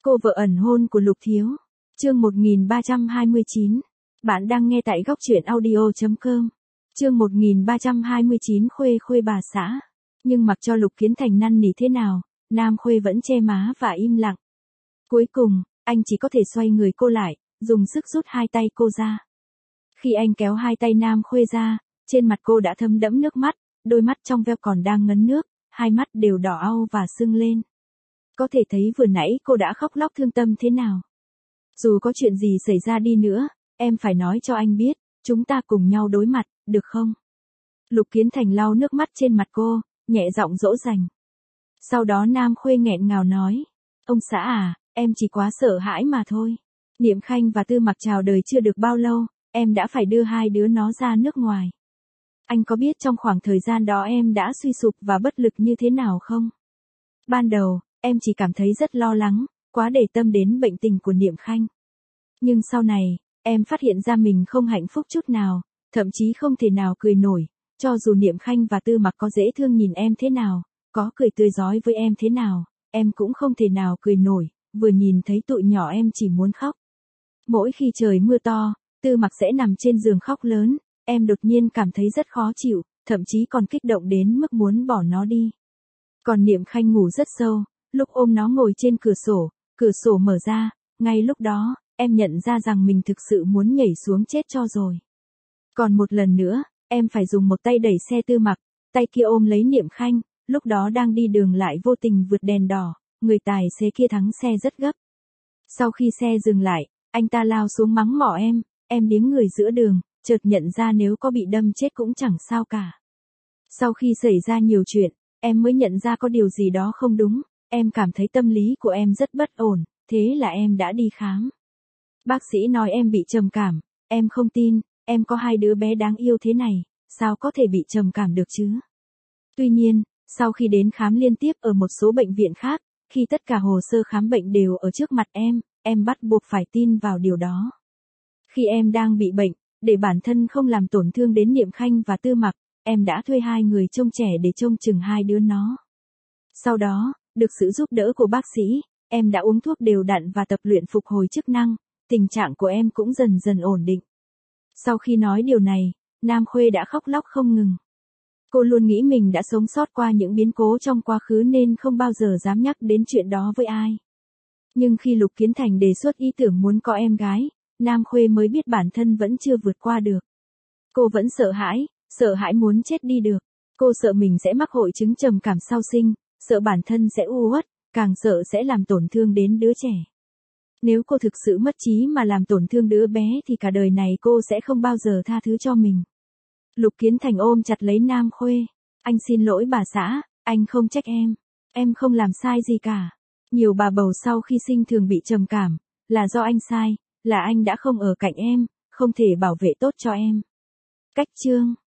Cô vợ ẩn hôn của Lục Thiếu. Chương 1329. Bạn đang nghe tại góc truyện audio.com. Chương 1329 Khuê Khuê bà xã. Nhưng mặc cho Lục Kiến Thành năn nỉ thế nào, Nam Khuê vẫn che má và im lặng. Cuối cùng, anh chỉ có thể xoay người cô lại, dùng sức rút hai tay cô ra. Khi anh kéo hai tay Nam Khuê ra, trên mặt cô đã thấm đẫm nước mắt, đôi mắt trong veo còn đang ngấn nước, hai mắt đều đỏ au và sưng lên. Có thể thấy vừa nãy cô đã khóc lóc thương tâm thế nào. Dù có chuyện gì xảy ra đi nữa, em phải nói cho anh biết, chúng ta cùng nhau đối mặt, được không? Lục Kiến Thành lau nước mắt trên mặt cô, nhẹ giọng dỗ dành. Sau đó Nam Khuê nghẹn ngào nói, ông xã à, em chỉ quá sợ hãi mà thôi. Niệm Khanh và Tư Mặc chào đời chưa được bao lâu, em đã phải đưa hai đứa nó ra nước ngoài. Anh có biết trong khoảng thời gian đó em đã suy sụp và bất lực như thế nào không? Ban đầu, em chỉ cảm thấy rất lo lắng, quá để tâm đến bệnh tình của Niệm Khanh. Nhưng sau này, em phát hiện ra mình không hạnh phúc chút nào, thậm chí không thể nào cười nổi, cho dù Niệm Khanh và Tư Mặc có dễ thương nhìn em thế nào, có cười tươi rói với em thế nào, em cũng không thể nào cười nổi, vừa nhìn thấy tụi nhỏ em chỉ muốn khóc. Mỗi khi trời mưa to, Tư Mặc sẽ nằm trên giường khóc lớn, em đột nhiên cảm thấy rất khó chịu, thậm chí còn kích động đến mức muốn bỏ nó đi. Còn Niệm Khanh ngủ rất sâu, lúc ôm nó ngồi trên cửa sổ mở ra, ngay lúc đó, em nhận ra rằng mình thực sự muốn nhảy xuống chết cho rồi. Còn một lần nữa, em phải dùng một tay đẩy xe Tư Mặc, tay kia ôm lấy Niệm Khanh, lúc đó đang đi đường lại vô tình vượt đèn đỏ, người tài xế kia thắng xe rất gấp. Sau khi xe dừng lại, anh ta lao xuống mắng mỏ em điếng người giữa đường, chợt nhận ra nếu có bị đâm chết cũng chẳng sao cả. Sau khi xảy ra nhiều chuyện, em mới nhận ra có điều gì đó không đúng, em cảm thấy tâm lý của em rất bất ổn, thế là em đã đi khám. Bác sĩ nói em bị trầm cảm, em không tin, em có hai đứa bé đáng yêu thế này, sao có thể bị trầm cảm được chứ? Tuy nhiên, sau khi đến khám liên tiếp ở một số bệnh viện khác, khi tất cả hồ sơ khám bệnh đều ở trước mặt em bắt buộc phải tin vào điều đó. Khi em đang bị bệnh, để bản thân không làm tổn thương đến Niệm Khanh và Tư Mặc, em đã thuê hai người trông trẻ để trông chừng hai đứa nó. Sau đó, được sự giúp đỡ của bác sĩ, em đã uống thuốc đều đặn và tập luyện phục hồi chức năng, tình trạng của em cũng dần dần ổn định. Sau khi nói điều này, Nam Khuê đã khóc lóc không ngừng. Cô luôn nghĩ mình đã sống sót qua những biến cố trong quá khứ nên không bao giờ dám nhắc đến chuyện đó với ai. Nhưng khi Lục Kiến Thành đề xuất ý tưởng muốn có em gái, Nam Khuê mới biết bản thân vẫn chưa vượt qua được. Cô vẫn sợ hãi muốn chết đi được. Cô sợ mình sẽ mắc hội chứng trầm cảm sau sinh, sợ bản thân sẽ u uất, càng sợ sẽ làm tổn thương đến đứa trẻ. Nếu cô thực sự mất trí mà làm tổn thương đứa bé thì cả đời này cô sẽ không bao giờ tha thứ cho mình. Lục Kiến Thành ôm chặt lấy Nam Khuê. Anh xin lỗi bà xã, anh không trách em không làm sai gì cả. Nhiều bà bầu sau khi sinh thường bị trầm cảm, là do anh sai, là anh đã không ở cạnh em, không thể bảo vệ tốt cho em. Cách chương